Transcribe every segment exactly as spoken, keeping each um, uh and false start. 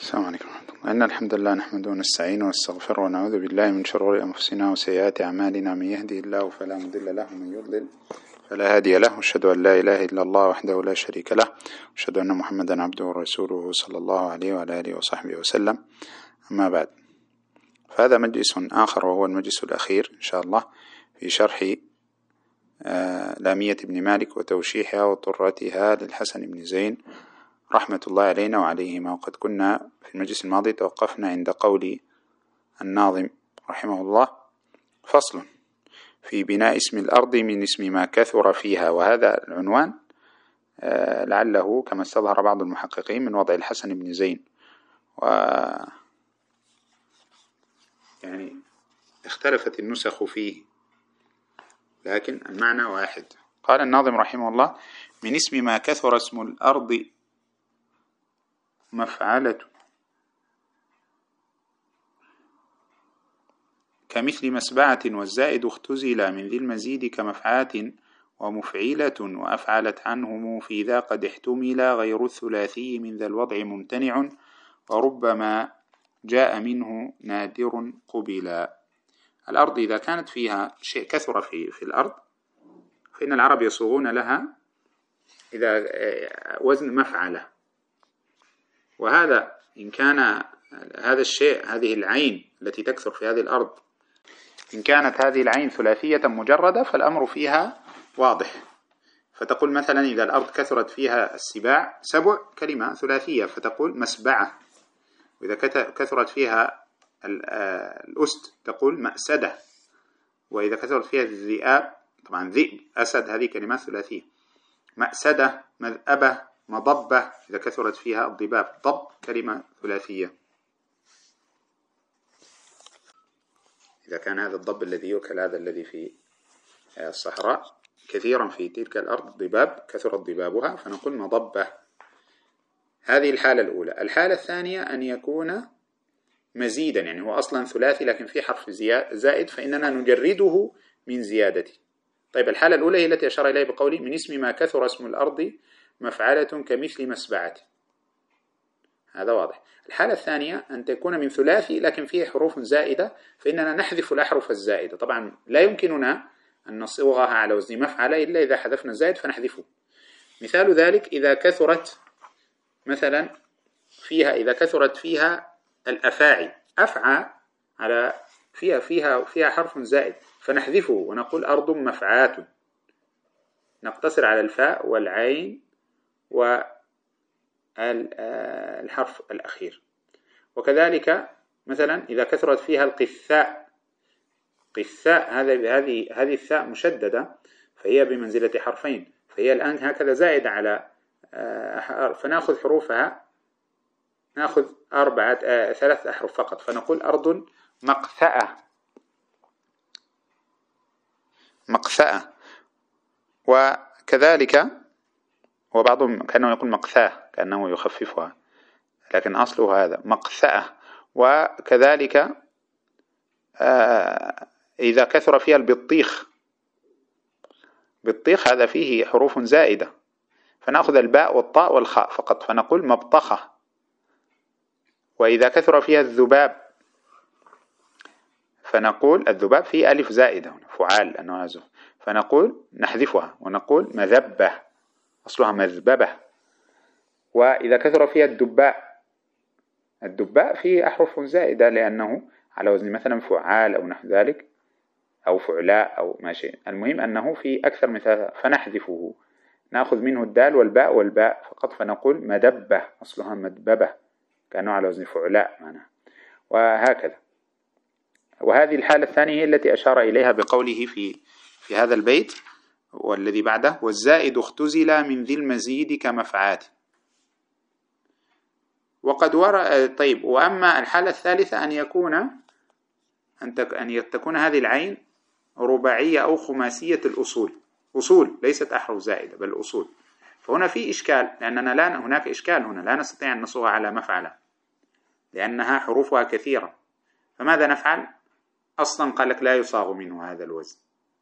السلام عليكم ورحمة الله. إن الحمد لله نحمده ونستعينه ونستغفره ونعوذ بالله من شرور أنفسنا وسيئات أعمالنا، من يهدي الله فلا مضل له ومن يضلل فلا هادي له، وأشهد أن لا إله إلا الله وحده لا شريك له، وأشهد أن محمدا عبده ورسوله صلى الله عليه وعلى آله وصحبه وسلم. أما بعد، فهذا مجلس آخر وهو المجلس الأخير إن شاء الله في شرح لامية ابن مالك وتوشيحها وطرتها للحسن بن زين رحمة الله علينا وعليهما. وقد كنا في المجلس الماضي توقفنا عند قول الناظم رحمه الله: فصل في بناء اسم الأرض من اسم ما كثر فيها. وهذا العنوان لعله كما استظهر بعض المحققين من وضع الحسن بن زين، و يعني اختلفت النسخ فيه لكن المعنى واحد. قال الناظم رحمه الله: من اسم ما كثر اسم الأرض مفعلة كمثل مسبعة، والزائد اختزل من ذي المزيد كمفعات ومفعلة، وأفعلت عنهم في ذا قد احتمل غير الثلاثي من ذا الوضع ممتنع، وربما جاء منه نادر قبلا. الأرض إذا كانت فيها شيء كثر في, في الأرض فإن العرب يصوغون لها إذا وزن مفعلة، وهذا إن كان هذا الشيء هذه العين التي تكثر في هذه الأرض إن كانت هذه العين ثلاثية مجردة فالأمر فيها واضح. فتقول مثلا إذا الأرض كثرت فيها السباع، سبع كلمة ثلاثية فتقول مسبعة، وإذا كثرت فيها الأسد تقول مأسدة، وإذا كثرت فيها الذئاب طبعا ذئب أسد هذه كلمات ثلاثية، مأسدة مذأبة مضبة إذا كثرت فيها الضباب، ضب كلمة ثلاثية. إذا كان هذا الضب الذي يؤكل هذا الذي في الصحراء كثيرا في تلك الأرض ضباب كثرت ضبابها فنقول مضبة. هذه الحالة الأولى. الحالة الثانية أن يكون مزيدا، يعني هو أصلا ثلاثي لكن في حرف زائد فإننا نجرده من زيادته. طيب الحالة الأولى هي التي أشار إليه بقوله: من اسم ما كثر اسم الأرض مفعلة كمثل مسبعة، هذا واضح. الحالة الثانية أن تكون من ثلاثي لكن فيه حروف زائدة فإننا نحذف الأحرف الزائدة. طبعا لا يمكننا أن نصوغها على وزن مفعلة إلا إذا حذفنا الزائد فنحذفه. مثال ذلك إذا كثرت مثلا فيها إذا كثرت فيها الأفاعي، أفعى على فيها فيها فيها حرف زائد فنحذفه ونقول أرض مفعات، نقتصر على الفاء والعين والحرف الأخير. وكذلك مثلا إذا كثرت فيها القثاء، قثاء هذه هذه هذه الثاء مشددة فهي بمنزلة حرفين، فهي الآن هكذا زائد على فنأخذ حروفها، نأخذ أربعة آه ثلاث أحرف فقط فنقول أرض مقثأة مقثأة. وكذلك وبعضهم كانوا يقول مقثاة كأنه يخففها لكن أصله هذا مقثأة. وكذلك آه إذا كثر فيها البطيخ، بطيخ هذا فيه حروف زائدة فنأخذ الباء والطاء والخاء فقط فنقول مبطخة. وإذا كثر فيها الذباب فنقول الذباب فيه ألف زائدة فعال لأنه نزه فنقول نحذفها ونقول مذبة أصلها مذببة. وإذا كثر فيها الدباء، الدباء فيه أحرف زائدة لأنه على وزن مثلا فعال أو نحو ذلك أو فعلاء أو ما شيء، المهم أنه في أكثر من ثلاثة فنحذفه، نأخذ منه الدال والباء والباء فقط فنقول مدبة أصلها مدببة كأنه على وزن فعلاء معناه، وهكذا. وهذه الحالة الثانية هي التي أشار إليها بقوله في في هذا البيت والذي بعده: والزائد اختزل من ذي المزيد كمفعات. وقد ورى. طيب، وأما الحالة الثالثة أن يكون أن أن تكون هذه العين رباعية أو خماسية الأصول، أصول ليست أحرف زائدة بل أصول، فهنا في إشكال لأننا لا هناك إشكال هنا لا نستطيع أن نصوغها على مفعلة لأنها حروفها كثيرة. فماذا نفعل؟ أصلا قال لك لا يصاغ منه هذا الوزن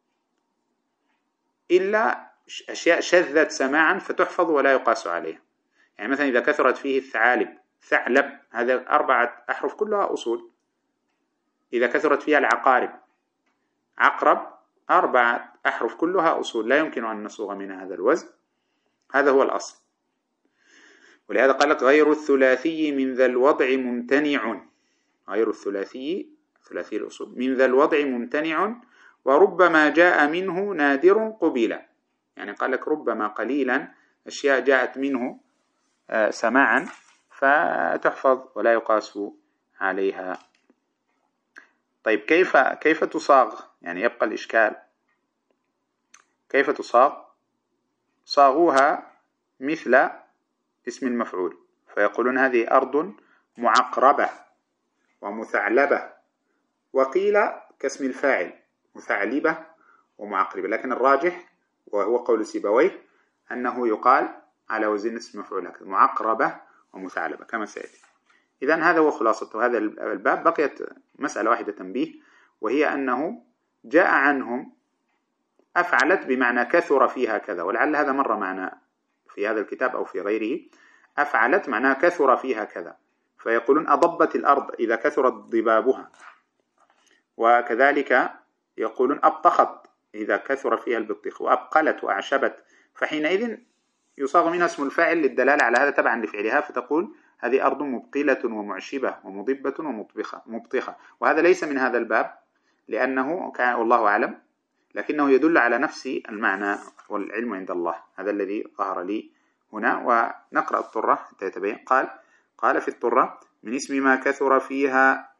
إلا أشياء شذت سماعا فتحفظ ولا يقاس عليها. يعني مثلا إذا كثرت فيه الثعالب ثعلب، هذا أربعة أحرف كلها أصول. إذا كثرت فيها العقارب، عقرب، أربعة أحرف كلها أصول، لا يمكن أن نصوغ من هذا الوزن. هذا هو الأصل. ولهذا قال لك غير الثلاثي من ذا الوضع ممتنع، غير الثلاثي ثلاثي الأصول من ذا الوضع ممتنع، وربما جاء منه نادر قبيلا. يعني قال لك ربما قليلا أشياء جاءت منه سماعا فتحفظ ولا يقاس عليها. طيب كيف كيف تصاغ؟ يعني يبقى الإشكال كيف تصاغ؟ صاغوها مثل اسم المفعول، فيقولون هذه أرض معقربة ومثعلبة، وقيل كاسم الفاعل مثعلبة ومعقربة، لكن الراجح وهو قول سيبويه أنه يقال على وزن اسم مفعول هكذا، معقربة ومثعلبة كما سيأتي. إذن هذا هو خلاصة هذا الباب. بقيت مسألة واحدة تنبيه، وهي أنه جاء عنهم أفعلت بمعنى كثر فيها كذا، ولعل هذا مر معنا في هذا الكتاب أو في غيره. أفعلت معناه كثر فيها كذا، فيقولون أضبت الأرض إذا كثرت ضبابها، وكذلك يقولون أبطخت إذا كثر فيها البطيخ، وأبقلت وأعشبت، فحينئذ يصاغ منها اسم الفاعل للدلالة على هذا تبعا لفعلها، فتقول هذه أرض مبقلة ومعشبة ومضبة ومطبخة مبطخة. وهذا ليس من هذا الباب لأنه كان والله أعلم، لكنه يدل على نفس المعنى، والعلم عند الله. هذا الذي ظهر لي هنا. ونقرأ الطرة حتى يتبين. قال قال في الطرة من اسم ما كثر فيها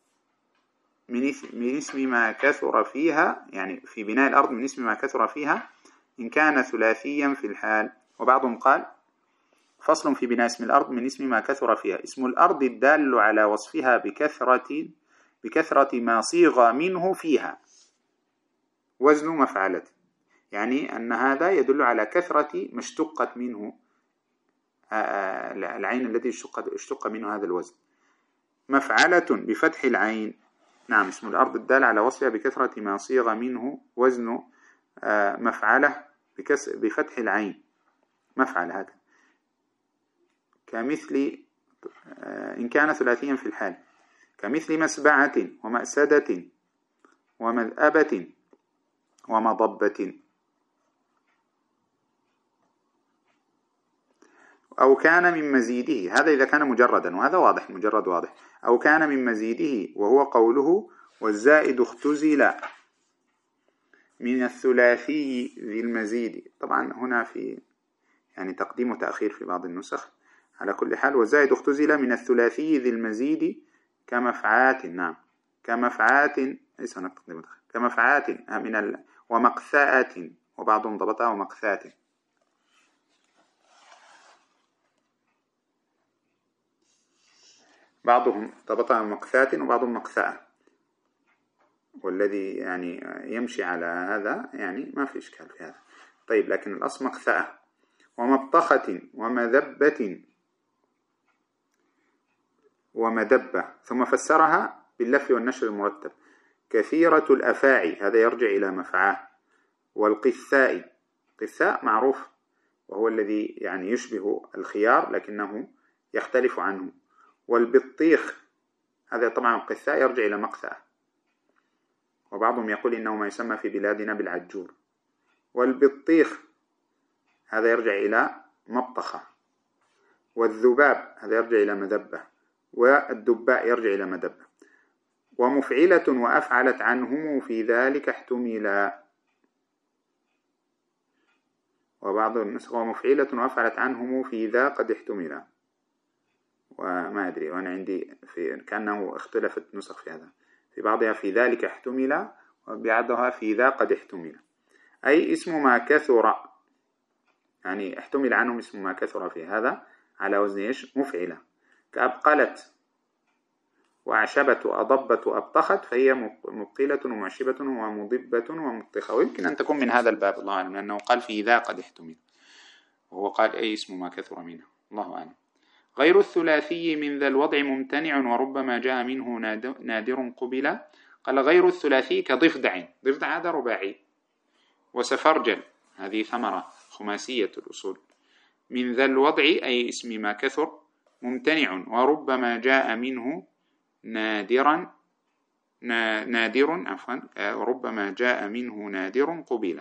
من اسم ما كثر فيها، يعني في بناء الأرض من اسم ما كثر فيها إن كان ثلاثيا في الحال. وبعضهم قال فصل في بناء اسم الأرض من اسم ما كثر فيها، اسم الأرض الدال على وصفها بكثرة بكثرة ما صيغ منه فيها وزن مفعلة، يعني أن هذا يدل على كثرة ما اشتقت منه العين التي اشتق منه هذا الوزن. مفعلة بفتح العين، نعم اسم الأرض الدال على وصفها بكثرة ما صيغ منه وزن مفعلة بفتح العين، مفعل هذا كمثل إن كان ثلاثيا في الحال، كمثل مسبعة ومأسدة ومذأبة ومضبة. أو كان من مزيده، هذا إذا كان مجردا، وهذا واضح، مجرد واضح. أو كان من مزيده، وهو قوله والزائد اختزل من الثلاثي ذي المزيد. طبعا هنا في يعني تقديم وتأخير في بعض النسخ. على كل حال والزائد اختزل من الثلاثي ذي المزيد كمفعات، نعم كمفعات، ليس هناك تقديم وتأخير، كمفعات من ال... ومقثاءة، وبعضهم ضبطها ومقثاءة. بعضهم ضبطها مقثاء وبعضهم مقثاء، والذي يعني يمشي على هذا يعني ما في إشكال في هذا. طيب لكن الأصل مقثاء. ومبطخة ومذبة ومدبة، ثم فسرها باللف والنشر المرتب. كثيرة الأفاعي، هذا يرجع إلى مفعاه. والقثاء، قثاء معروف وهو الذي يعني يشبه الخيار لكنه يختلف عنه. والبطيخ، هذا طبعا القثاء يرجع إلى مقثاء، وبعضهم يقول إنه ما يسمى في بلادنا بالعجور. والبطيخ هذا يرجع إلى مبطخة. والذباب هذا يرجع إلى مذبة. والدباء يرجع إلى مدبة. ومفعلة وأفعلت عنهم في ذلك احتملا، وبعض النسخ ومفعلة وأفعلت عنهم في ذا قد احتملا، وما أدري، وأنا عندي في كأنه اختلفت نسخ في هذا، في بعضها في ذلك احتملا وبعضها في ذا قد احتملا، أي اسم ما كثر، يعني احتمل عنهم اسم ما كثر في هذا على وزن إيش؟ مفعلة. كأبقلت وأعشبت وأضبت وأبطخت، فهي مبقلة ومعشبة ومضبة ومبطخة. ويمكن أن تكون من هذا الباب الله أعلم، لأنه قال في ذا قد احتمل، وهو قال أي اسم ما كثر منه، الله أعلم. غير الثلاثي من ذا الوضع ممتنع، وربما جاء منه نادر قبلا. قال غير الثلاثي كضفدع، ضفدع هذا رباعي. وسفرجل هذه ثمرة خماسية الأصول. من ذا الوضع أي اسم ما كثر، ممتنع وربما جاء منه نادرا نادر عفوا وربما جاء منه نادر قبيلا.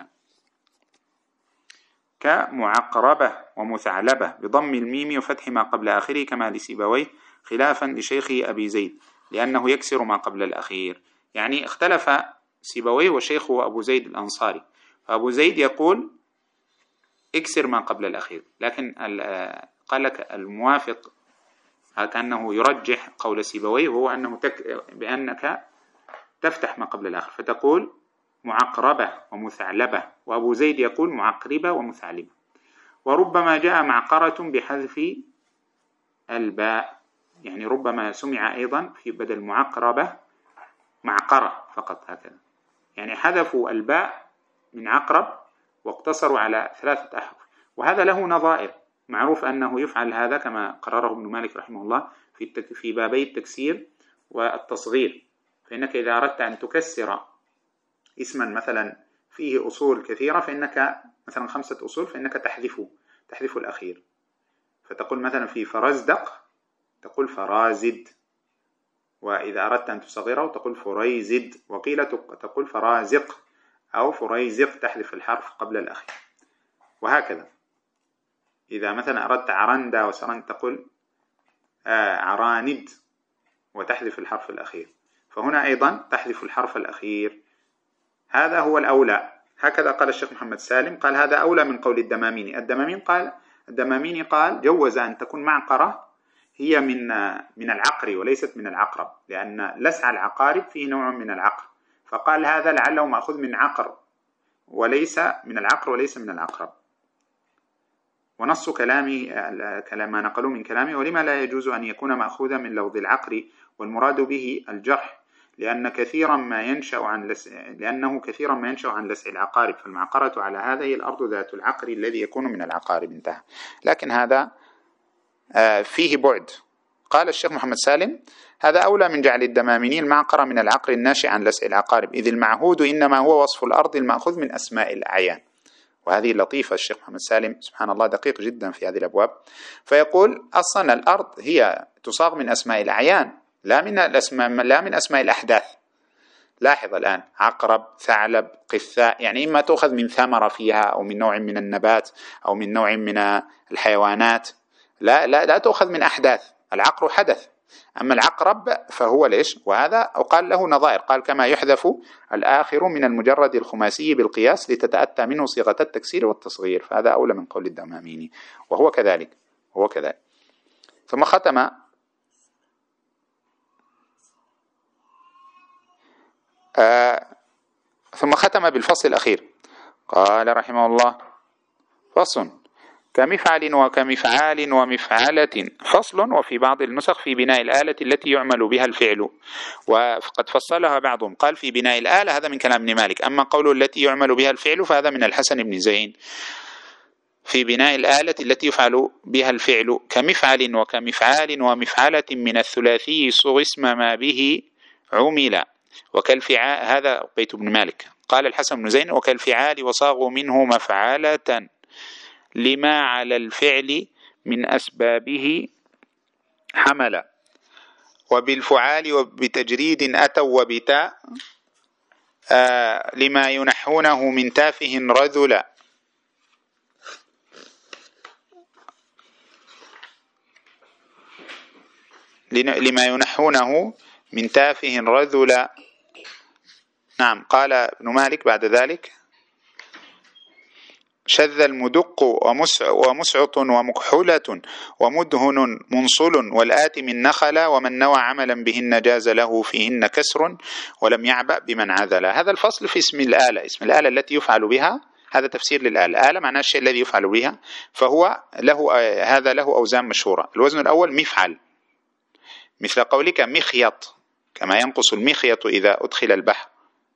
كمعقربة ومثعلبة بضم الميم وفتح ما قبل آخره كما لسيبويه خلافا لشيخه أبي زيد لأنه يكسر ما قبل الأخير. يعني اختلف سيبويه وشيخه أبو زيد الأنصاري، فأبو زيد يقول اكسر ما قبل الأخير، لكن قال لك الموافق كأنه يرجح قول سيبويه وهو أنه تك بأنك تفتح ما قبل الآخر فتقول معقربة ومثعلبة، وأبو زيد يقول معقربة ومثعلبة. وربما جاء معقرة بحذف الباء، يعني ربما سمع أيضا في بدل معقربة معقرة فقط هكذا، يعني حذفوا الباء من عقرب واقتصروا على ثلاثة أحرف، وهذا له نظائر. معروف أنه يفعل هذا كما قرره ابن مالك رحمه الله في التك... في بابي التكسير والتصغير. فإنك إذا أردت أن تكسر اسما مثلا فيه أصول كثيرة فإنك مثلا خمسة أصول فإنك تحذفه تحذف الأخير، فتقول مثلا في فرزدق تقول فرازد، وإذا أردت أن تصغره تقول فريزد، وقيل تقول فرازق أو فريزق تحذف الحرف قبل الأخير، وهكذا. إذا مثلا أردت عرندا وسرند تقول آه عراند وتحذف الحرف الأخير، فهنا أيضا تحذف الحرف الأخير. هذا هو الأولى، هكذا قال الشيخ محمد سالم، قال هذا أولى من قول الدماميني. الدمامين قال الدماميني قال جوز أن تكون معقرة هي من من العقر وليست من العقرب، لأن لسع العقارب فيه نوع من العقر، فقال هذا لعله مأخوذ من عقر وليس من العقر وليس من العقرب. ونص كلامي كلام ما نقلوا من كلامي ولما لا يجوز أن يكون مأخوذا من لفظ العقر والمراد به الجرح، لأن كثيرا ما ينشأ عن لس... لأنه كثيرا ما ينشأ عن لسع العقارب، فالمعقرة على هذا هي الأرض ذات العقر الذي يكون من العقارب، انتهى. لكن هذا فيه بعد. قال الشيخ محمد سالم هذا أولى من جعل الدماميني المعقرة من العقر الناشئ عن لسع العقارب، إذ المعهود إنما هو وصف الأرض المأخوذ من أسماء الأعيان. وهذه لطيفة، الشيخ محمد سالم سبحان الله دقيق جدا في هذه الأبواب. فيقول أصلا الأرض هي تصاغ من أسماء الأعيان لا من الأسماء لا من أسماء الأحداث. لاحظ الآن عقرب ثعلب قثاء، يعني إما تأخذ من ثمرة فيها أو من نوع من النبات أو من نوع من الحيوانات، لا لا لا تأخذ من أحداث. العقر حدث، أما العقرب فهو ليش؟ وهذا أو قال له نظائر، قال كما يحذف الآخر من المجرد الخماسي بالقياس لتتأتى منه صيغة التكسير والتصغير، فهذا أولى من قول الدماميني، وهو كذلك وهو كذلك. ثم ختم آه ثم ختم بالفصل الأخير، قال رحمه الله فصل كمفعل وكمفعال ومفعلة. فصل وفي بعض النسخ في بناء الآلة التي يعمل بها الفعل، وقد فصلها بعضهم قال في بناء الآلة، هذا من كلام ابن مالك. أما قول التي يعمل بها الفعل فهذا من الحسن بن زين. في بناء الآلة التي يفعل بها الفعل كمفعل وكمفعال ومفعلة من الثلاثي صغ اسم ما به عمل وكالفعال. هذا بيت ابن مالك. قال الحسن بن زين وكالفعال وصاغوا منه مفعلة لما على الفعل من أسبابه حمل، وبالفعال وبتجريد أتوا وبتاء آه لما ينحونه من تافه رذل. لما ينحونه من تافه رذل. نعم. قال ابن مالك بعد ذلك شذ المدق ومسعط ومكحلة ومدهن منصل والآت من نخل ومن نوى عملا بهن جاز له فيهن كسر ولم يعبأ بمن عذل. هذا الفصل في اسم الآلة. اسم الآلة التي يفعل بها، هذا تفسير للآلة. آلة معناه الشيء الذي يفعل بها، فهو له هذا له أوزان مشهورة. الوزن الأول مفعل، مثل قولك مخيط، كما ينقص المخيط إذا أدخل البحر.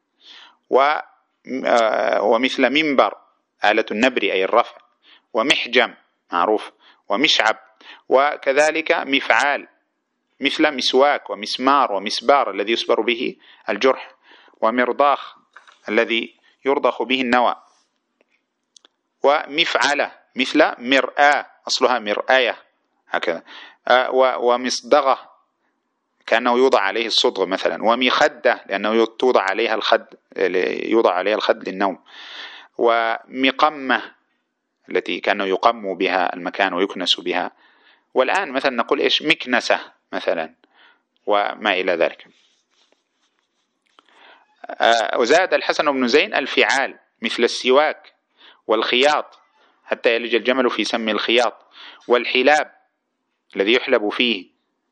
ومثل منبر آلة النبر أي الرفع، ومحجم معروف، ومشعب. وكذلك مفعال مثل مسواك ومسمار ومسبار الذي يسبر به الجرح، ومرضاخ الذي يرضخ به النوى. ومفعلة مثل مرآة أصلها مرآية، هكذا. ومصدغة كأنه يوضع عليه الصدغ مثلا، ومخدة لأنه توضع عليها الخد، يوضع عليها الخد للنوم، ومقمة التي كأنه يقم بها المكان ويكنس بها. والآن مثلا نقول إيش مكنسة مثلا وما إلى ذلك. وزاد الحسن بن زين الفعال مثل السواك والخياط حتى يلج الجمل في سم الخياط، والحلاب الذي يحلب فيه.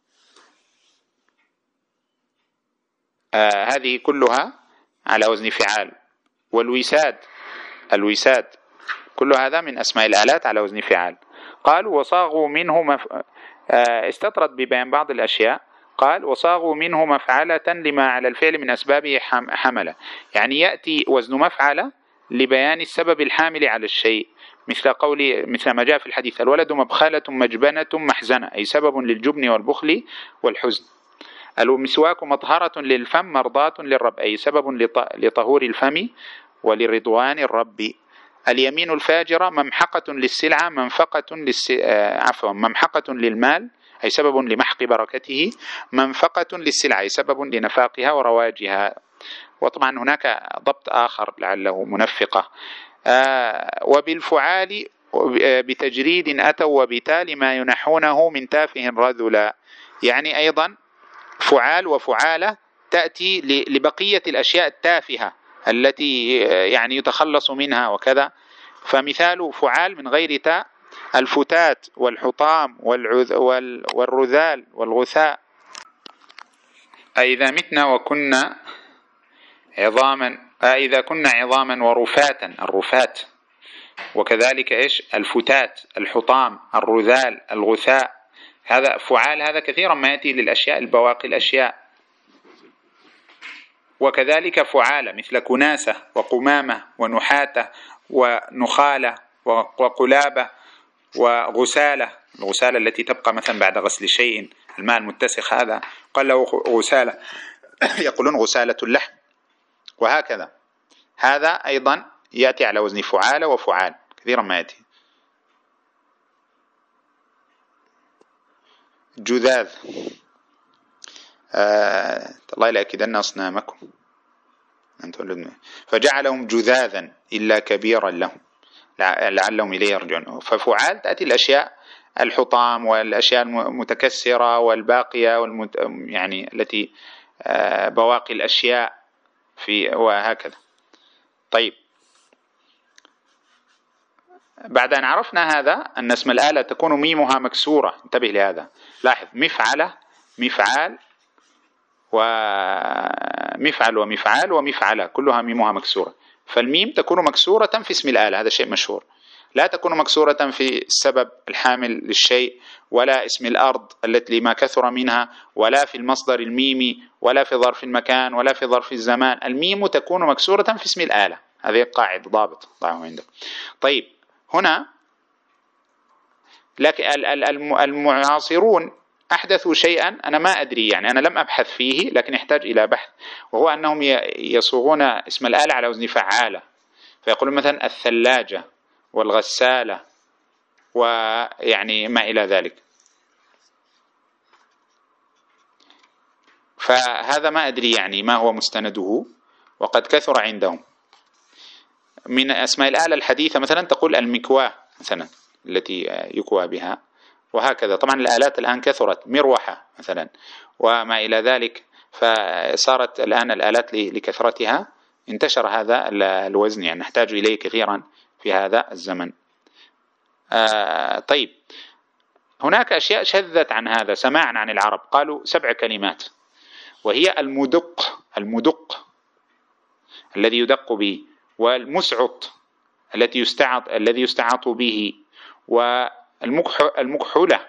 آه هذه كلها على وزن فعال. والوساد، الوساد كل هذا من أسماء الآلات على وزن فعال. قالوا وصاغوا منه مف... آه استطرد ببيان بعض الأشياء. قال وصاغوا منه مفعلة لما على الفعل من أسبابه حملة، يعني يأتي وزن مفعلة لبيان السبب الحامل على الشيء، مثل قولي مثل ما جاء في الحديث الولد مبخلة مجبنة محزنة، أي سبب للجبن والبخل والحزن. المسواك مطهرة للفم مرضاة للرب، أي سبب لطهور الفم ولرضوان الرب. اليمين الفاجرة ممحقة للسلعة منفقة للس... عفوا ممحقة للمال، أي سبب لمحق بركته، منفقة للسلعة أي سبب لنفاقها ورواجها. وطبعا هناك ضبط آخر لعله منفقة. آه وبالفعال بتجريد أتوا وبتال ما ينحونه من تافه رذلا، يعني أيضا فعال وفعالة تأتي لبقية الأشياء التافهة التي يعني يتخلص منها وكذا. فمثال فعال من غير تاء الفتات والحطام والرذال والغثاء، أي إذا متنا وكنا عظاما، إذا كنا عظاما ورفاتا الرفات. وكذلك إيش الفتات الحطام الرذال الغثاء. هذا فعال، هذا كثيرا ما يأتي للأشياء البواقي الأشياء. وكذلك فعالة مثل كناسة وقمامة ونحاتة ونخالة وقلابة وغسالة، الغسالة التي تبقى مثلا بعد غسل شيء، الماء المتسخ هذا قال له غسالة، يقولون غسالة اللحم. وهكذا هذا أيضا يأتي على وزن فعالة وفعال كثيرا ما يأتي. جذاذ، آه الله لا أكيدن أصنامكم فجعلهم جذاذا إلا كبيرا لهم لعلهم إليه يرجعون. ففعال تأتي الأشياء الحطام والأشياء المتكسرة والباقية والمت... يعني التي آه بواقي الأشياء في وهكذا. طيب بعد أن عرفنا هذا أن اسم الآلة تكون ميمها مكسورة، انتبه لهذا، لاحظ مفعلة مفعال ومفعل ومفعال ومفعلة كلها ميمها مكسورة. فالميم تكون مكسورة في اسم الآلة، هذا شيء مشهور. لا تكون مكسورة في السبب الحامل للشيء، ولا اسم الأرض التي ما كثر منها، ولا في المصدر الميمي، ولا في ظرف المكان، ولا في ظرف الزمان. الميم تكون مكسورة في اسم الآلة، هذه قاعدة ضابط ضعه عندك. طيب هنا لكن المعاصرون أحدثوا شيئا أنا ما أدري، يعني أنا لم أبحث فيه لكن يحتاج إلى بحث، وهو أنهم يصوغون اسم الآلة على وزن فعالة، فيقولون مثلا الثلاجة والغسالة ويعني ما إلى ذلك. فهذا ما أدري يعني ما هو مستنده، وقد كثر عندهم. من أسماء الآلة الحديثة مثلا تقول المكواة مثلا التي يكوى بها، وهكذا. طبعا الآلات الآن كثرت، مروحة مثلا وما إلى ذلك، فصارت الآن الآلات لكثرتها انتشر هذا الوزن، يعني نحتاج إليه كثيرا في هذا الزمن. آه طيب هناك أشياء شذت عن هذا سماعا عن العرب، قالوا سبع كلمات، وهي المدق، المدق الذي يدق به، والمسعط التي يستعط الذي يستعط به، والمكحلة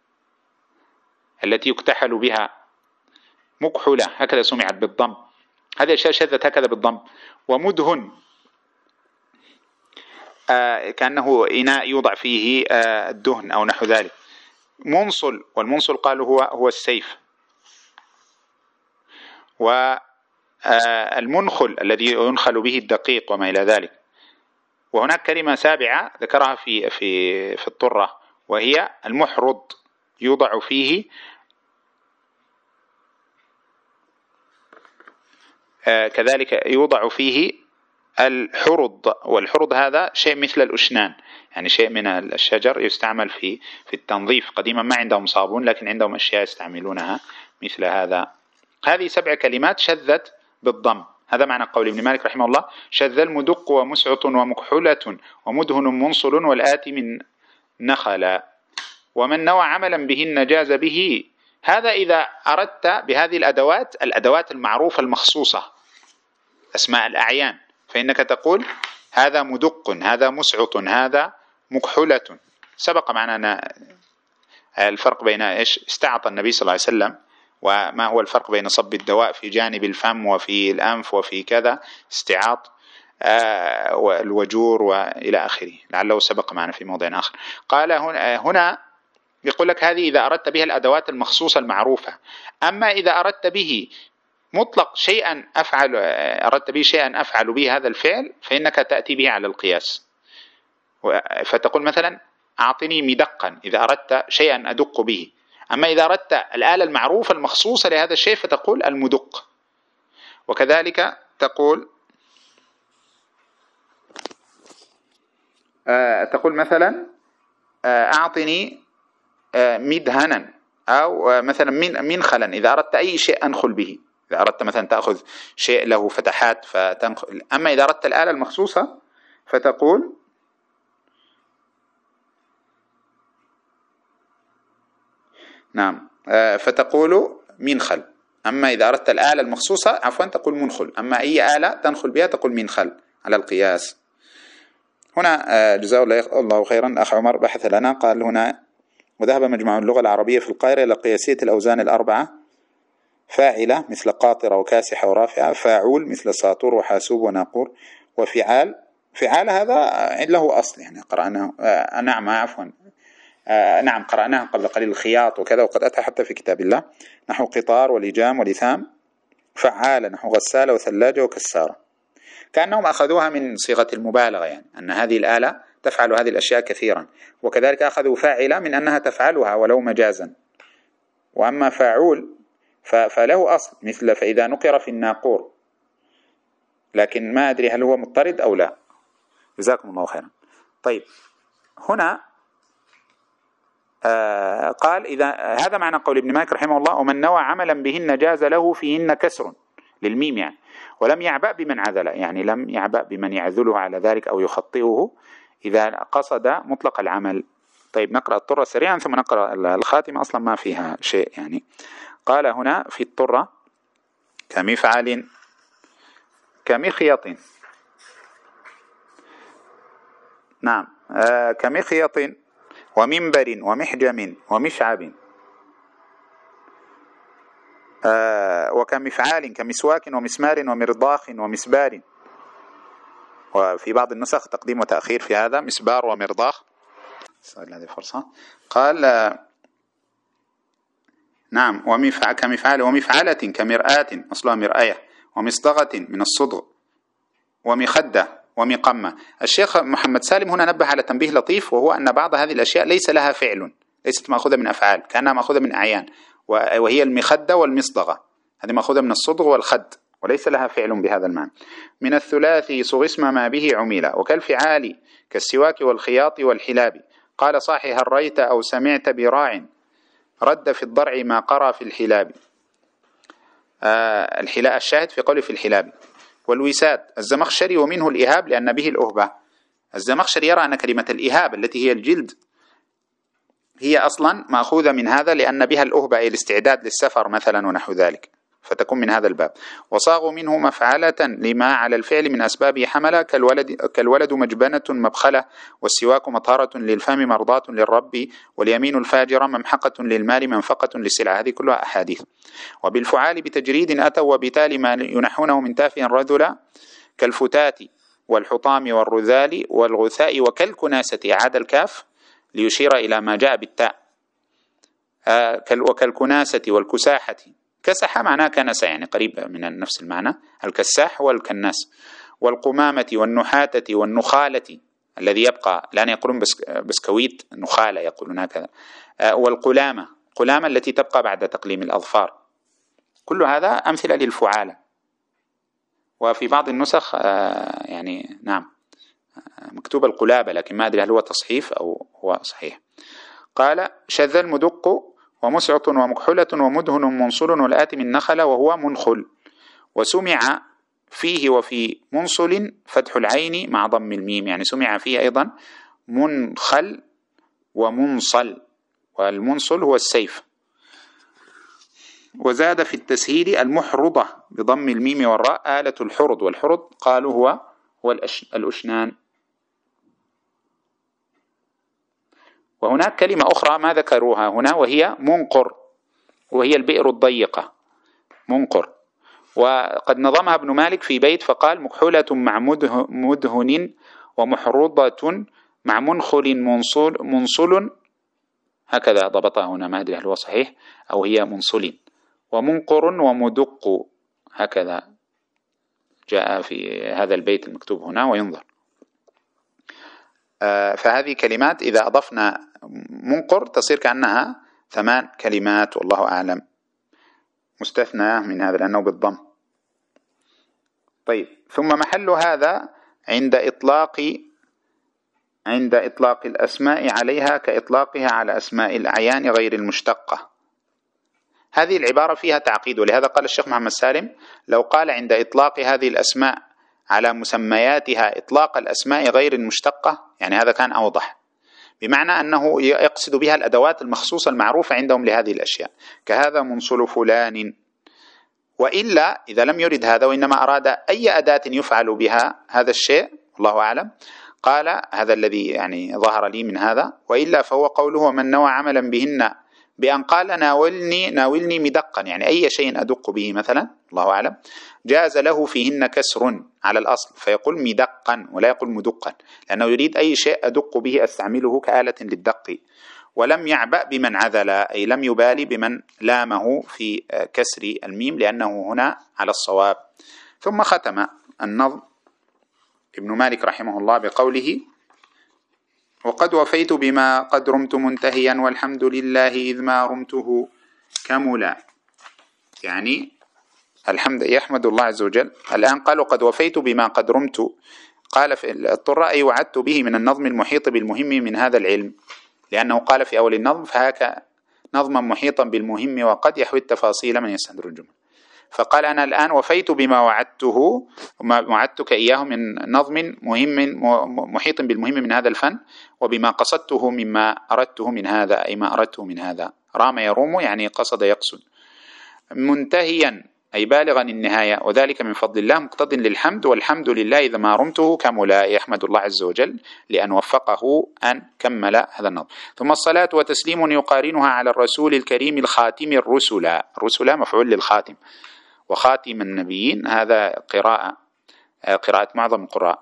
التي يكتحل بها، مكحلة هكذا سمعت بالضم، هذه أشياء شذت هكذا بالضم. ومدهن آه كأنه إناء يوضع فيه آه الدهن أو نحو ذلك. منصل، والمنصل قالوا هو هو السيف. والمنخل الذي ينخل به الدقيق وما إلى ذلك. وهناك كلمة سابعة ذكرها في في في الطرة، وهي المحرض، يوضع فيه آه كذلك يوضع فيه الحرض، والحرض هذا شيء مثل الأشنان، يعني شيء من الشجر يستعمل في في التنظيف. قديما ما عندهم صابون، لكن عندهم أشياء يستعملونها مثل هذا. هذه سبع كلمات شذت بالضم. هذا معنى قول ابن مالك رحمه الله: شذ المدق ومسعط ومكحلة ومدهن منصل والآتي من نخل ومن نوى عملا بهن جاز به. هذا إذا أردت بهذه الأدوات الأدوات المعروفة المخصوصة، أسماء الأعيان، فإنك تقول هذا مدق، هذا مسعط، هذا مكحلة. سبق معنا الفرق بين إيش استعطى النبي صلى الله عليه وسلم، وما هو الفرق بين صب الدواء في جانب الفم وفي الأنف وفي كذا استعاط آه والوجور وإلى آخره، لعله سبق معنا في موضع آخر. قال هنا, هنا يقول لك هذه إذا أردت بها الأدوات المخصوصة المعروفة. أما إذا أردت به مطلق شيئا أفعل أردت به شيئا أفعل به هذا الفعل، فإنك تأتي به على القياس، فتقول مثلا أعطني مدقا إذا أردت شيئا أدق به. أما إذا أردت الآلة المعروفة المخصوصة لهذا الشيء فتقول المدق. وكذلك تقول آه تقول مثلا آه أعطني آه مدهنا، أو آه مثلا من منخلا إذا أردت أي شيء أنخل به، إذا أردت مثلا تأخذ شيء له فتحات فتنخل. أما إذا أردت الآلة المخصوصة فتقول نعم آه فتقول منخل. أما إذا أردت الآلة المخصوصة عفوا تقول منخل. أما أي آلة تنخل بها تقول منخل على القياس. هنا آه جزاه الله خيرا أخ عمر بحث لنا، قال هنا: وذهب مجمع اللغة العربية في القاهرة إلى قياسية الأوزان الأربعة: فاعلة مثل قاطرة وكاسحة ورافعة، فاعول مثل ساطور وحاسوب وناقور، وفعال. فعال هذا له أصل، يعني قرأناه آه نعم عفوا آه نعم قرأناه قبل قليل الخياط وكذا، وقد أتى حتى في كتاب الله، نحو قطار ولجام ولثام. فعالة نحو غسالة وثلاجة وكسارة. كأنهم أخذوها من صيغة المبالغة، يعني أن هذه الآلة تفعل هذه الأشياء كثيرا. وكذلك أخذوا فاعلة من أنها تفعلها ولو مجازا. وأما فاعول فله أصل، مثل فإذا نقر في الناقور، لكن ما أدري هل هو مضطرد أو لا. جزاكم الله خيرا. طيب هنا آه قال إذا هذا معنى قول ابن مالك رحمه الله: ومن نوى عملا بهن جاز له فيهن كسر للميم، يعني ولم يعبأ بمن عذل، يعني لم يعبأ بمن يعذله على ذلك أو يخطئه إذا قصد مطلق العمل. طيب نقرأ الطرة سريعا ثم نقرأ الخاتمة، أصلا ما فيها شيء يعني. قال هنا في الطرة: كمفعل كمخيط. نعم آه كمخيط ومنبر ومحجم ومشعب. آه وكمفعال كمسواك ومسمار ومرضاخ ومسبار. وفي بعض النسخ تقديم وتأخير في هذا، مسبار ومرضاخ. سؤال هذه الفرصة. قال آه نعم ومفع كمفعال ومفعلة كمرآة أصلها مرآية، ومصدغة من الصدغ، ومخدة ومقمة. الشيخ محمد سالم هنا نبه على تنبيه لطيف، وهو أن بعض هذه الأشياء ليس لها فعل، ليست مأخوذة من أفعال، كأنها مأخوذة من أعيان، وهي المخدة والمصدغة، هذه مأخوذة من الصدغ والخد وليس لها فعل بهذا المعنى. من الثلاثي صغ اسم ما به عمل، وكالفعال كالسواك والخياط والحلاب. قال صاحي: هل رأيت أو سمعت براع رد في الضرع ما قرى في الحلاب. آه الحلاب الشاهد في قوله في الحلاب. والوساد الزمخشري ومنه الإهاب لأن به الأهبة. الزمخشري يرى أن كلمة الإهاب التي هي الجلد هي أصلا مأخوذة من هذا، لأن بها الأهبة أي الاستعداد للسفر مثلا ونحو ذلك، فتكون من هذا الباب. وصاغوا منه مفعلة لما على الفعل من أسبابه حملة، كالولد, كالولد مجبنة مبخلة، والسواك مطهرة للفم مرضاة للرب، واليمين الفاجرة ممحقة للمال منفقة للسلعة. هذه كلها أحاديث. وبالفعال بتجريد أتوا وبتالي ما ينحونه من تافه رذلا، كالفتات والحطام والرذال والغثاء، وكالكناسة أعاد الكاف ليشير إلى ما جاء بالتاء، آه وكالكناسة والكساحة. كسح معناه كنس، يعني قريب من نفس المعنى، الكساح والكناس. والقمامة والنحاتة والنخالة الذي يبقى، الآن يقولون بسكويت نخالة يقولون هكذا، والقلامة، قلامة التي تبقى بعد تقليم الأظفار، كل هذا أمثلة للفعالة. وفي بعض النسخ يعني نعم مكتوب القلابة، لكن ما أدري هل هو تصحيف أو هو صحيح. قال: شذ المدق ومسعط ومكحلة ومدهن منصل والآت من نخل وهو منخل. وسمع فيه وفي منصل فتح العين مع ضم الميم، يعني سمع فيه أيضا منخل ومنصل، والمنصل هو السيف. وزاد في التسهيل المحرضة بضم الميم والراء آلة الحرض، والحرض قالوا هو هو الأشنان. وهناك كلمة أخرى ما ذكروها هنا وهي منقر، وهي البئر الضيقة، منقر. وقد نظمها ابن مالك في بيت فقال: مكحولة مع مدهن ومحروضة مع منخل منصل, منصل هكذا ضبطها هنا، ما أدري هل هو صحيح أو هي منصل. ومنقر ومدق هكذا جاء في هذا البيت المكتوب هنا وينظر. آه فهذه كلمات إذا أضفنا منقر تصير كأنها ثمان كلمات، والله أعلم، مستثنى من هذا لأنه بالضم. طيب، ثم محل هذا عند إطلاق عند إطلاق الأسماء عليها كإطلاقها على أسماء الأعيان غير المشتقة. هذه العبارة فيها تعقيد، ولهذا قال الشيخ محمد سالم: لو قال عند إطلاق هذه الأسماء على مسمياتها إطلاق الأسماء غير المشتقة، يعني هذا كان أوضح، بمعنى أنه يقصد بها الأدوات المخصوصة المعروفة عندهم لهذه الأشياء، كهذا منصل فلان. وإلا إذا لم يرد هذا وإنما أراد أي أداة يفعل بها هذا الشيء، الله أعلم، قال: هذا الذي يعني ظهر لي من هذا. وإلا فهو قوله: من نوى عملا بهن بأن قال ناولني ناولني مدقا، يعني أي شيء أدق به مثلا، الله أعلم، جاز له فيهن كسر على الأصل فيقول مدقا ولا يقول مدقا، لأنه يريد أي شيء أدق به أستعمله كآلة للدق. ولم يعبأ بمن عذل، أي لم يبالي بمن لامه في كسر الميم، لأنه هنا على الصواب. ثم ختم النظم ابن مالك رحمه الله بقوله: وقد وفيت بما قد رمت منتهيا والحمد لله إذ ما رمته كملا. يعني الحمد يحمد الله عز وجل. الآن قالوا قد وفيت بما قد رمت، قال في الطراء: أي وعدت به من النظم المحيط بالمهم من هذا العلم، لأنه قال في أول النظم: فهاك نظما محيطا بالمهم وقد يحوي التفاصيل من يستدر الجمل. فقال: أنا الآن وفيت بما وعدته وما وعدتك إياه من نظم مهم محيط بالمهم من هذا الفن، وبما قصدته مما أردته من هذا، أي ما أردته من هذا. رام يروم يعني قصد يقصد. منتهيا أي بالغا النهاية، وذلك من فضل الله مقتض للحمد، والحمد لله إذا ما رمته كملا، يحمد الله عز وجل لأن وفقه أن كمل هذا النظم. ثم الصلاة وتسليم يقارنها على الرسول الكريم الخاتم الرسل. الرسل مفعول للخاتم، وخاتم النبيين هذا قراءة قراءة معظم القراء،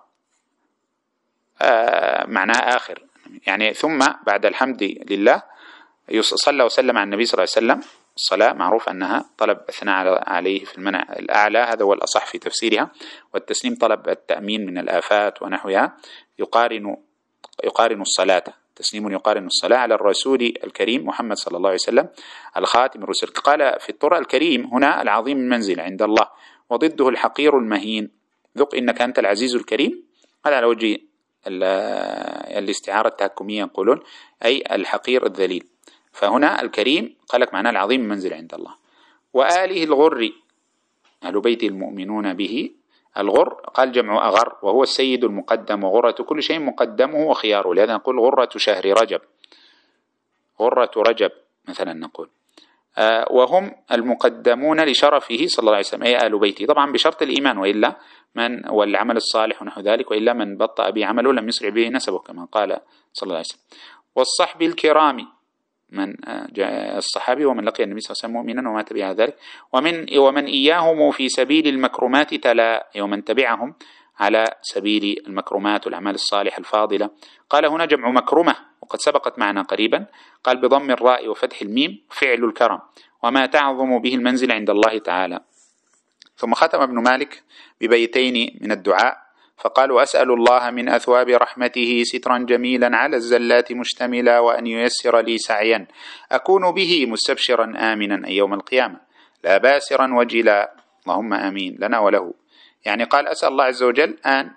معناه آخر، يعني ثم بعد الحمد لله صلى وسلم على النبي صلى الله عليه وسلم. الصلاة معروف أنها طلب الثناء عليه في المنع الأعلى، هذا هو الأصح في تفسيرها. والتسليم طلب التأمين من الآفات ونحوها. يقارن يقارن الصلاة، تسليم يقارن الصلاة على الرسول الكريم محمد صلى الله عليه وسلم الخاتم الرسل. قال في الطرق: الكريم هنا العظيم المنزل عند الله، وضده الحقير المهين. ذق إنك أنت العزيز الكريم، هذا على وجه الاستعارة التهكمية يقولون، أي الحقير الذليل. فهنا الكريم قال لك معناه العظيم المنزل عند الله. وآله الغر، أهل بيت المؤمنون به. الغر قال جمع أغر، وهو السيد المقدم، وغرة كل شيء مقدمه وخياره، لهذا نقول غرة شهر رجب، غرة رجب مثلا نقول. آه وهم المقدمون لشرفه صلى الله عليه وسلم، أي آل بيته، طبعا بشرط الإيمان، وإلا من والعمل الصالح ونحو ذلك، وإلا من بطأ به عمله لم يسرع به نسبه كما قال صلى الله عليه وسلم. والصحب الكرام، من جاء الصحابي ومن لقي النبي صلى الله عليه وسلم مؤمنا وما تبع ذلك، ومن ومن إياهم في سبيل المكرمات تلا، ومن تبعهم على سبيل المكرمات والأعمال الصالحة الفاضلة. قال هنا جمع مكرمة، وقد سبقت معنا قريبا، قال بضم الراء وفتح الميم فعل الكرم، وما تعظم به المنزل عند الله تعالى. ثم ختم ابن مالك ببيتين من الدعاء، فقال: وأسأل الله من أثواب رحمته سترا جميلا على الزلات مشتملا، وأن ييسر لي سعيا أكون به مستبشرا آمنا أي يوم القيامة، لا باسرا وجلا. اللهم آمين لنا وله. يعني قال: أسأل الله عز وجل أن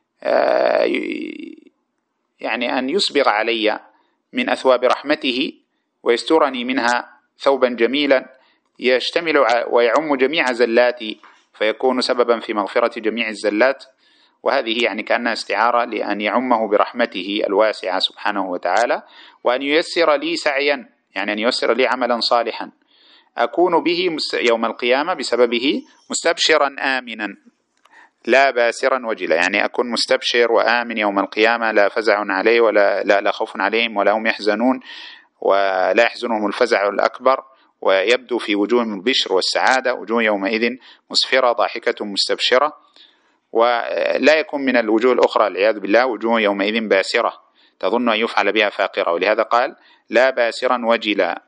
يعني أن يسبغ علي من أثواب رحمته ويسترني منها ثوبا جميلا يشتمل ويعم جميع زلاتي، فيكون سببا في مغفرة جميع الزلات. وهذه يعني كأنها استعارة لأن يعمه برحمته الواسعة سبحانه وتعالى، وأن ييسر لي سعيا، يعني أن ييسر لي عملا صالحا أكون به يوم القيامة بسببه مستبشرا آمنا لا باسرا وجلا، يعني أكون مستبشر وآمن يوم القيامة، لا فزع عليه ولا لا, لا خوف عليهم ولا هم يحزنون ولا يحزنهم الفزع الأكبر، ويبدو في وجوههم البشر والسعادة، وجوه يومئذ مسفرة ضاحكة مستبشرة. ولا يكون من الوجوه الأخرى العياذ بالله وجوه يومئذ باسرة تظن أن يفعل بها فاقرة، ولهذا قال: لا باسرا وجلا،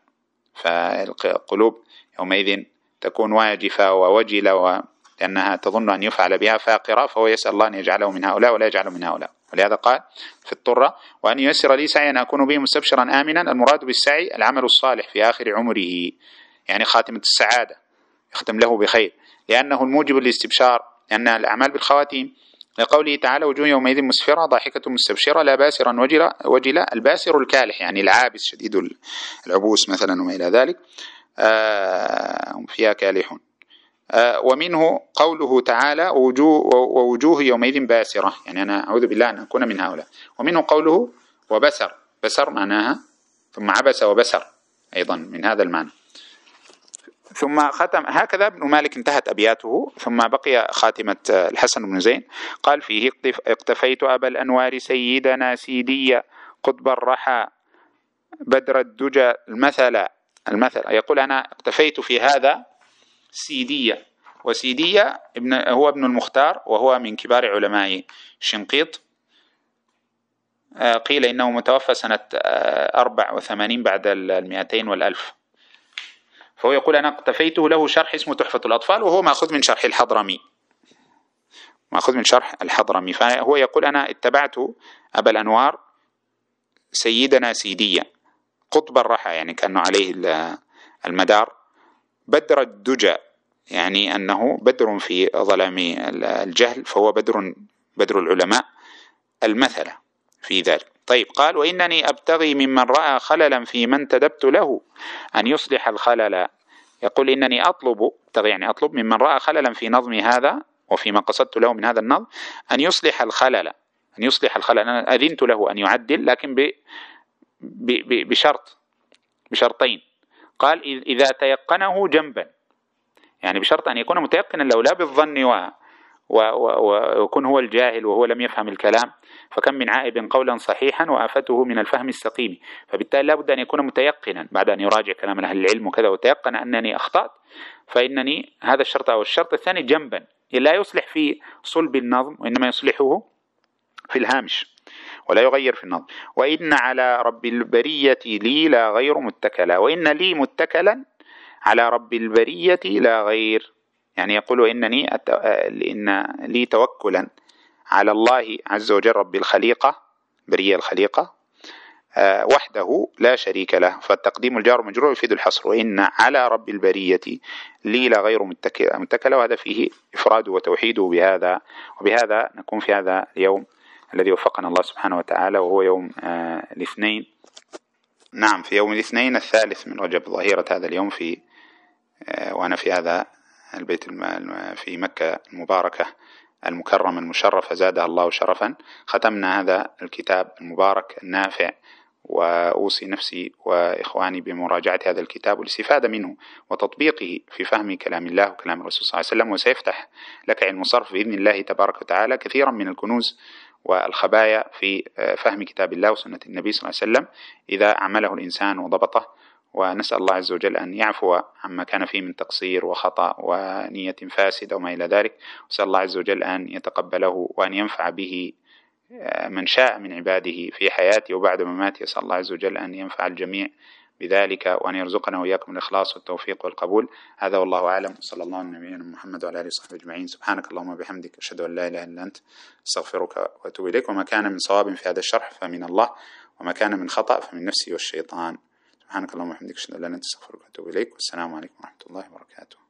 فالقلوب يومئذ تكون واجفة ووجلة لأنها تظن أن يفعل بها فاقرة، فهو يسأل الله أن يجعله من هؤلاء ولا يجعله من هؤلاء. ولهذا قال في الطرة: وأن ييسر لي سعيا أكون به مستبشرا آمنا. المراد بالسعي العمل الصالح في آخر عمره، يعني خاتمة السعادة، يختم له بخير، لأنه الموجب للاستبشار، لأن الأعمال بالخواتيم، لقوله تعالى: وجوه يومئذ مسفرة ضاحكة مستبشرة لا باسرا وجلا وجلا. الباسر الكالح، يعني العابس شديد العبوس مثلا وما إلى ذلك، آه فيها كالحون. آه ومنه قوله تعالى: ووجوه, ووجوه يومئذ باسرة، يعني أنا أعوذ بالله أن أكون من هؤلاء. ومنه قوله: وبسر، بسر معناها، ثم عبس وبسر أيضا من هذا المعنى. ثم ختم هكذا ابن مالك انتهت أبياته، ثم بقي خاتمة الحسن بن زين. قال فيه: اقتفيت أبا الأنوار سيدنا سيدية قطب الرحى بدر الدجى المثل المثل يقول: أنا اقتفيت في هذا سيدية، وسيدية ابن هو ابن المختار، وهو من كبار علماء شنقيط. قيل إنه متوفى سنة أربع وثمانين بعد المئتين والألف. فهو يقول: أنا اقتفيته، له شرح اسمه تحفة الأطفال، وهو مأخذ من شرح الحضرمي، مأخذ من شرح الحضرمي. فهو يقول: أنا اتبعت أبا الأنوار سيدنا سيدية قطب الرحى، يعني كان عليه المدار، بدر الدجى، يعني أنه بدر في ظلام الجهل، فهو بدر بدر العلماء، المثل في ذلك. طيب، قال: وإنني أبتغي ممن رأى خللا في من انتدبت له أن يصلح الخلل. يقول: إنني أطلب، أبتغي يعني أطلب، ممن رأى خللا في نظمي هذا وفيما قصدت له من هذا النظم أن يصلح الخلل، أن يصلح الخلل. أنا أذنت له أن يعدل، لكن ب ب بشرط بشرطين. قال: إذا تيقنه جنبا، يعني بشرط أن يكون متيقنا له، لا بالظن و ويكون هو الجاهل وهو لم يفهم الكلام، فكم من عائب قولا صحيحا وآفته من الفهم السقيم. فبالتالي لا بد أن يكون متيقنا بعد أن يراجع كلام أهل العلم وكذا، وتيقن أنني أخطأت، فإنني هذا الشرط. أو الشرط الثاني جنبا، لا يصلح في صلب النظم، وإنما يصلحه في الهامش ولا يغير في النظم. وإن على رب البرية لي لا غير متكلا، وإن لي متكلا على رب البرية لا غير، يعني يقول: إنني أت... إن لي توكلا على الله عز وجل رب الخليقة، برية الخليقة أه وحده لا شريك له. فالتقديم الجار مجرور يفيد الحصر. وإن على رب البرية لي لا غير متكلا، وهذا فيه إفراد وتوحيده بهذا. وبهذا نكون في هذا اليوم الذي وفقنا الله سبحانه وتعالى، وهو يوم آه الاثنين. نعم، في يوم الاثنين الثالث من رجب، ظهيرة هذا اليوم، في آه وأنا في هذا البيت في مكة المباركة المكرمة المشرفة زادها الله شرفا. ختمنا هذا الكتاب المبارك النافع، وأوصي نفسي وإخواني بمراجعة هذا الكتاب والاستفادة منه وتطبيقه في فهم كلام الله وكلام الرسول صلى الله عليه وسلم. وسيفتح لك علم الصرف بإذن الله تبارك وتعالى كثيرا من الكنوز والخبايا في فهم كتاب الله وسنة النبي صلى الله عليه وسلم إذا عمله الإنسان وضبطه. ونسأل الله عز وجل أن يعفو عما كان فيه من تقصير وخطأ ونية فاسدة وما إلى ذلك. وسأل الله عز وجل أن يتقبله وأن ينفع به من شاء من عباده في حياته وبعد مماته. يسأل الله عز وجل أن ينفع الجميع بذلك، وأن يرزقنا وإياكم الإخلاص والتوفيق والقبول. هذا والله أعلم، صلى الله على نبينا محمد وعلى آله وصحبه أجمعين. سبحانك اللهم وبحمدك، أشهد أن لا إله إلا أنت، أستغفرك وأتوب إليك. وما كان من صواب في هذا الشرح فمن الله، وما كان من خطأ فمن نفسي والشيطان. سبحانك اللهم وبحمدك، أشهد أن لا إله إلا أنت، أستغفرك وأتوب إليك. والسلام عليكم ورحمة الله وبركاته.